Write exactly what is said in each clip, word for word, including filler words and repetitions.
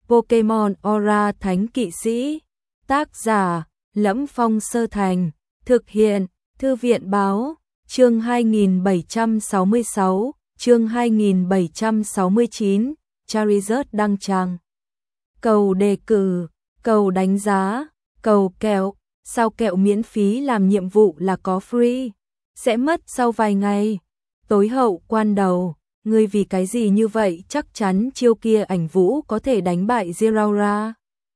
Pokemon Aura Thánh Kỵ Sĩ. Tác giả: Lẫm Phong Sơ Thành. Thực hiện: Thư viện báo. Chương hai nghìn bảy trăm sáu mươi sáu, chương hai nghìn bảy trăm sáu mươi chín, Charizard đăng tràng. Cầu đề cử, cầu đánh giá, cầu kẹo, sao kẹo miễn phí làm nhiệm vụ là có free, sẽ mất sau vài ngày. Tối hậu quan đầu, ngươi vì cái gì như vậy? Chắc chắn chiêu kia ảnh vũ có thể đánh bại Zeraora.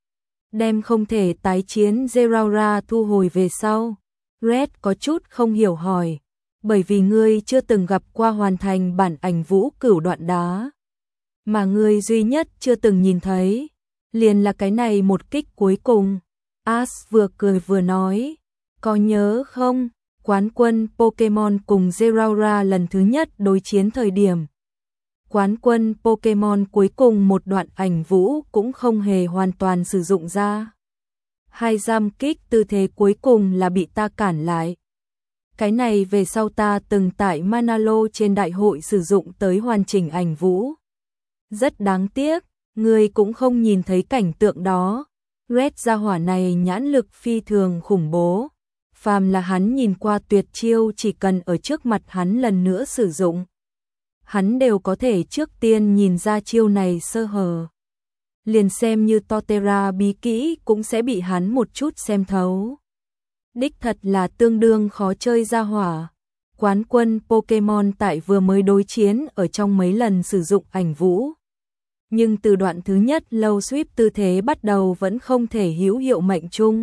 Đem không thể tái chiến Zeraora thu hồi về sau. Red có chút không hiểu hỏi, bởi vì ngươi chưa từng gặp qua hoàn thành bản ảnh vũ cửu đoạn đá. Mà ngươi duy nhất chưa từng nhìn thấy, liền là cái này một kích cuối cùng. Ash vừa cười vừa nói, có nhớ không, quán quân Pokemon cùng Zeraora lần thứ nhất đối chiến thời điểm. Quán quân Pokemon cuối cùng một đoạn ảnh vũ cũng không hề hoàn toàn sử dụng ra. Hai giam kích tư thế cuối cùng là bị ta cản lại. Cái này về sau ta từng tại Manalo trên đại hội sử dụng tới hoàn chỉnh ảnh vũ. Rất đáng tiếc, người cũng không nhìn thấy cảnh tượng đó. Red gia hỏa này nhãn lực phi thường khủng bố. Phàm là hắn nhìn qua tuyệt chiêu chỉ cần ở trước mặt hắn lần nữa sử dụng. Hắn đều có thể trước tiên nhìn ra chiêu này sơ hở. Liền xem như Torterra bí kỹ cũng sẽ bị hắn một chút xem thấu. Đích thật là tương đương khó chơi gia hỏa. Quán quân Pokemon tại vừa mới đối chiến ở trong mấy lần sử dụng ảnh vũ. Nhưng từ đoạn thứ nhất Low Sweep tư thế bắt đầu vẫn không thể hữu hiệu mệnh chung.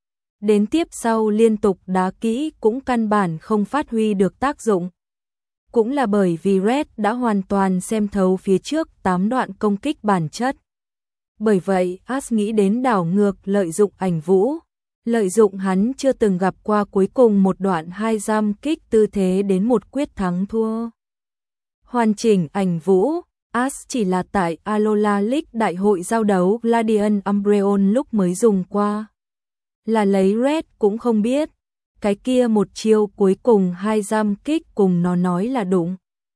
Đến tiếp sau liên tục đá kỹ cũng căn bản không phát huy được tác dụng. Cũng là bởi vì Red đã hoàn toàn xem thấu phía trước tám đoạn công kích bản chất. Bởi vậy, Ash nghĩ đến đảo ngược lợi dụng ảnh vũ. Lợi dụng hắn chưa từng gặp qua cuối cùng một đoạn hai giam kích tư thế đến một quyết thắng thua. Hoàn chỉnh ảnh vũ, Ash chỉ là tại Alola League đại hội giao đấu Gladian Umbreon lúc mới dùng qua. Là lấy Red cũng không biết. Cái kia một chiêu cuối cùng hai giam kích cùng nó nói là đụng.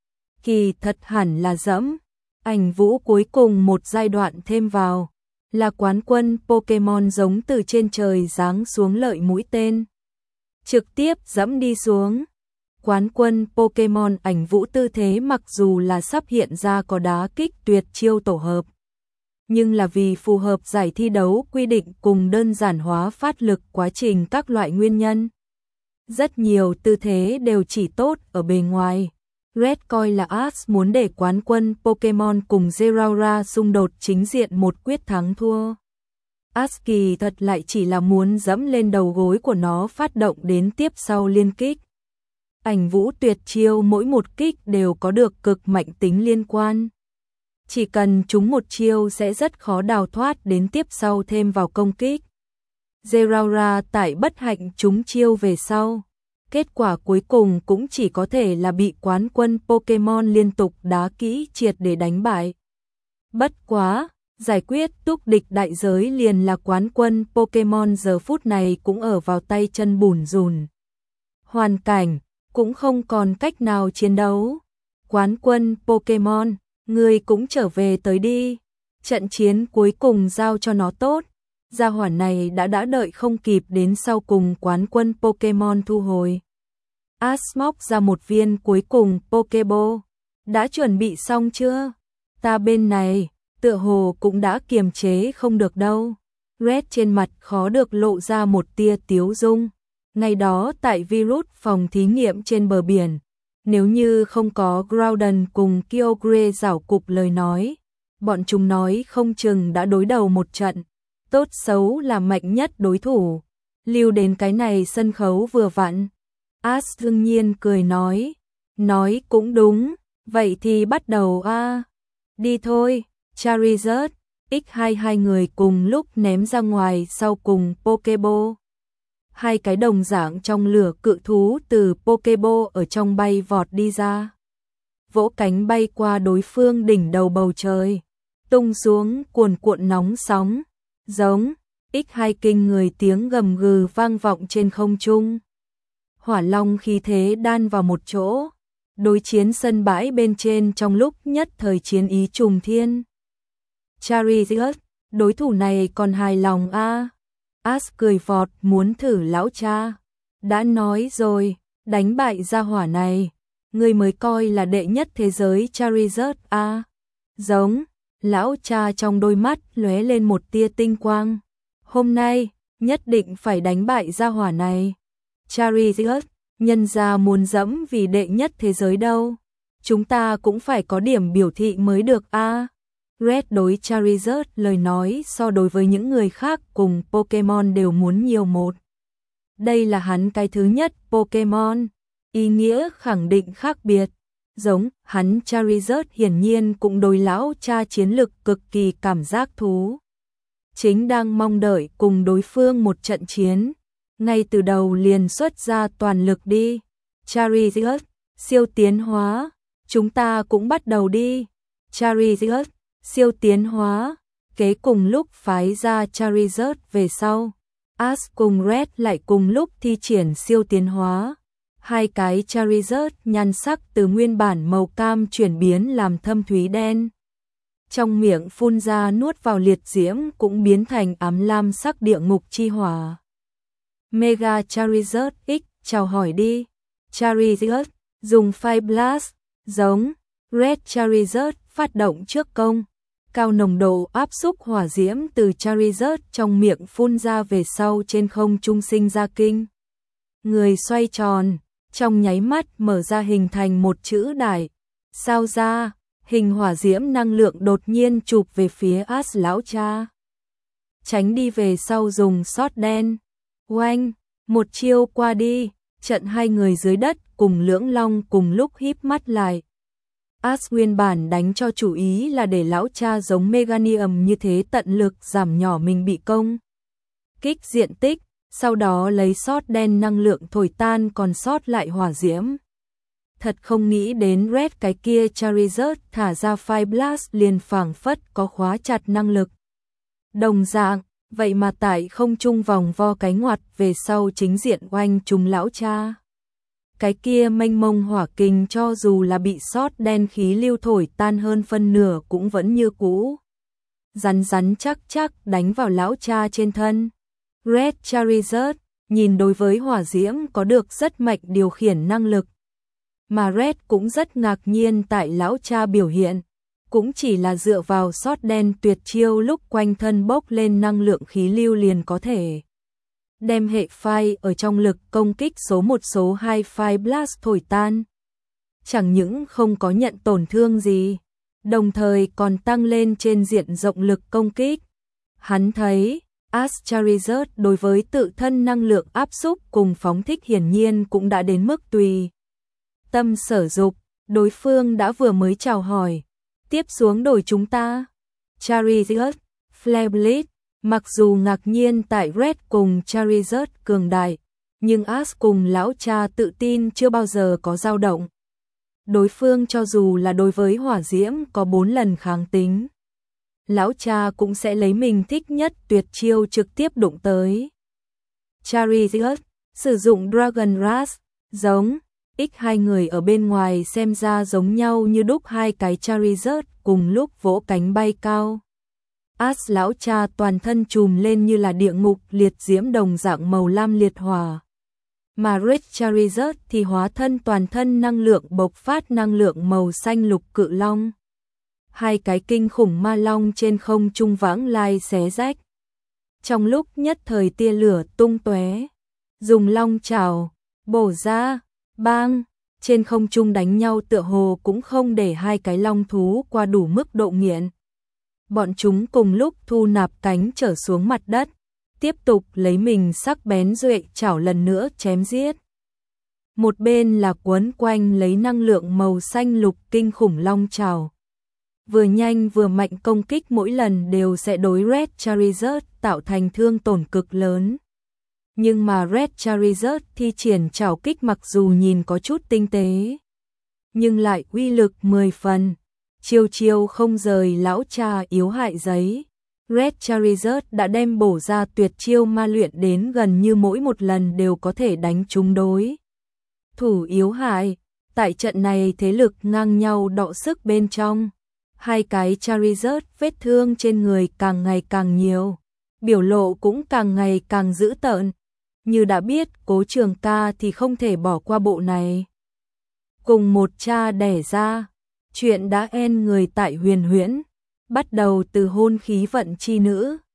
Kỳ thật hẳn là dẫm. Ảnh vũ cuối cùng một giai đoạn thêm vào. Là quán quân Pokemon giống từ trên trời giáng xuống lợi mũi tên. Trực tiếp dẫm đi xuống. Quán quân Pokemon ảnh vũ tư thế mặc dù là sắp hiện ra có đá kích tuyệt chiêu tổ hợp. Nhưng là vì phù hợp giải thi đấu quy định cùng đơn giản hóa phát lực quá trình các loại nguyên nhân. Rất nhiều tư thế đều chỉ tốt ở bề ngoài. Red coi là Ash muốn để quán quân Pokemon cùng Zeraora xung đột chính diện một quyết thắng thua. Ash kỳ thật lại chỉ là muốn dẫm lên đầu gối của nó phát động đến tiếp sau liên kích. Ảnh vũ tuyệt chiêu mỗi một kích đều có được cực mạnh tính liên quan. Chỉ cần trúng một chiêu sẽ rất khó đào thoát đến tiếp sau thêm vào công kích. Zeraora tại bất hạnh trúng chiêu về sau. Kết quả cuối cùng cũng chỉ có thể là bị quán quân Pokemon liên tục đá kỹ triệt để đánh bại. Bất quá, giải quyết túc địch đại giới liền là quán quân Pokemon giờ phút này cũng ở vào tay chân bùn rùn. Hoàn cảnh, cũng không còn cách nào chiến đấu. Quán quân Pokemon, người cũng trở về tới đi. Trận chiến cuối cùng giao cho nó tốt. Gia hỏa này đã đã đợi không kịp đến sau cùng quán quân Pokemon thu hồi. Ash móc ra một viên cuối cùng Pokeball. Đã chuẩn bị xong chưa? Ta bên này, tựa hồ cũng đã kiềm chế không được đâu. Red trên mặt khó được lộ ra một tia tiếu dung. Ngày đó tại virus phòng thí nghiệm trên bờ biển, nếu như không có Groudon cùng Kyogre giảo cục lời nói, bọn chúng nói không chừng đã đối đầu một trận. Tốt xấu là mạnh nhất đối thủ. Lưu đến cái này sân khấu vừa vặn. Ash đương nhiên cười nói. Nói cũng đúng. Vậy thì bắt đầu a à. Đi thôi. Charizard, ích hai hai người cùng lúc ném ra ngoài sau cùng Pokeball. Hai cái đồng dạng trong lửa cự thú từ Pokeball ở trong bay vọt đi ra. Vỗ cánh bay qua đối phương đỉnh đầu bầu trời. Tung xuống cuồn cuộn nóng sóng. Giống, ích hai kinh người tiếng gầm gừ vang vọng trên không trung. Hỏa long khí thế đan vào một chỗ. Đối chiến sân bãi bên trên trong lúc nhất thời chiến ý trùng thiên. Charizard, đối thủ này còn hài lòng a. À? Ash cười vọt muốn thử lão cha. Đã nói rồi, đánh bại gia hỏa này, ngươi mới coi là đệ nhất thế giới Charizard a. À? Giống, lão cha trong đôi mắt lóe lên một tia tinh quang. Hôm nay, nhất định phải đánh bại gia hỏa này. Charizard, nhân gia muốn dẫm vì đệ nhất thế giới đâu. Chúng ta cũng phải có điểm biểu thị mới được a. À? Red đối Charizard lời nói so đối với những người khác cùng Pokemon đều muốn nhiều một. Đây là hắn cái thứ nhất Pokemon, ý nghĩa khẳng định khác biệt. Giống, hắn Charizard hiển nhiên cũng đối lão cha chiến lực cực kỳ cảm giác thú. Chính đang mong đợi cùng đối phương một trận chiến. Ngay từ đầu liền xuất ra toàn lực đi. Charizard, siêu tiến hóa, chúng ta cũng bắt đầu đi. Charizard, siêu tiến hóa, kế cùng lúc phái ra Charizard về sau. Ash cùng Red lại cùng lúc thi triển siêu tiến hóa. Hai cái Charizard nhan sắc từ nguyên bản màu cam chuyển biến làm thâm thúy đen. Trong miệng phun ra nuốt vào liệt diễm cũng biến thành ám lam sắc địa ngục chi hỏa. Mega Charizard X, chào hỏi đi. Charizard, dùng Fire Blast, giống. Red Charizard phát động trước công. Cao nồng độ áp xúc hỏa diễm từ Charizard trong miệng phun ra về sau trên không trung sinh ra kinh. Người xoay tròn, trong nháy mắt mở ra hình thành một chữ đại. Sao ra, hình hỏa diễm năng lượng đột nhiên chụp về phía Ash lão cha. Tránh đi về sau dùng sót đen. Oanh, một chiêu qua đi, trận hai người dưới đất cùng lưỡng long cùng lúc híp mắt lại. Ash nguyên bản đánh cho chủ ý là để lão cha giống Meganium như thế tận lực giảm nhỏ mình bị công kích diện tích, sau đó lấy sót đen năng lượng thổi tan còn sót lại hỏa diễm. Thật không nghĩ đến Red cái kia Charizard thả ra Fire Blast liền phảng phất có khóa chặt năng lực. Đồng dạng, vậy mà tại không trung vòng vo cánh ngoặt về sau chính diện oanh trúng lão cha. Cái kia mênh mông hỏa kình cho dù là bị sót đen khí lưu thổi tan hơn phân nửa cũng vẫn như cũ. Rắn rắn chắc chắc đánh vào lão cha trên thân. Red Charizard, nhìn đối với hỏa diễm có được rất mạnh điều khiển năng lực. Mà Red cũng rất ngạc nhiên tại lão cha biểu hiện. Cũng chỉ là dựa vào sót đen tuyệt chiêu lúc quanh thân bốc lên năng lượng khí lưu liền có thể đem hệ Fire ở trong lực công kích số một số hai Fire Blast thổi tan. Chẳng những không có nhận tổn thương gì, đồng thời còn tăng lên trên diện rộng lực công kích. Hắn thấy, Ash Charizard đối với tự thân năng lượng áp xúc cùng phóng thích hiển nhiên cũng đã đến mức tùy tâm sở dục, đối phương đã vừa mới chào hỏi. Tiếp xuống đổi chúng ta. Charizard, Flare Blitz. Mặc dù ngạc nhiên tại Red cùng Charizard cường đại, nhưng Ash cùng lão cha tự tin chưa bao giờ có dao động. Đối phương cho dù là đối với hỏa diễm có bốn lần kháng tính, lão cha cũng sẽ lấy mình thích nhất tuyệt chiêu trực tiếp đụng tới. Charizard, sử dụng Dragon Rush, giống, x hai người ở bên ngoài xem ra giống nhau như đúc hai cái Charizard cùng lúc vỗ cánh bay cao. Ash lão cha toàn thân trùm lên như là địa ngục liệt diễm đồng dạng màu lam liệt hỏa. Mà Red Charizard thì hóa thân toàn thân năng lượng bộc phát năng lượng màu xanh lục cự long. Hai cái kinh khủng ma long trên không trung vãng lai xé rách. Trong lúc nhất thời tia lửa tung tóe, dùng long chảo bổ ra, bang, trên không trung đánh nhau tựa hồ cũng không để hai cái long thú qua đủ mức độ nghiện. Bọn chúng cùng lúc thu nạp cánh trở xuống mặt đất, tiếp tục lấy mình sắc bén duệ chảo lần nữa chém giết. Một bên là quấn quanh lấy năng lượng màu xanh lục kinh khủng long chảo. Vừa nhanh vừa mạnh công kích mỗi lần đều sẽ đối Red Charizard tạo thành thương tổn cực lớn. Nhưng mà Red Charizard thi triển chảo kích mặc dù nhìn có chút tinh tế, nhưng lại uy lực mười phần. Chiêu chiêu không rời lão cha yếu hại giấy. Red Charizard đã đem bổ ra tuyệt chiêu ma luyện đến gần như mỗi một lần đều có thể đánh trúng đối thủ yếu hại. Tại trận này thế lực ngang nhau đọ sức bên trong. hai cái Charizard, vết thương trên người càng ngày càng nhiều, biểu lộ cũng càng ngày càng dữ tợn. Như đã biết Cố Trường Ca thì không thể bỏ qua bộ này. Cùng một cha đẻ ra, chuyện đã en người tại Huyền Huyễn, bắt đầu từ hôn khí vận chi nữ,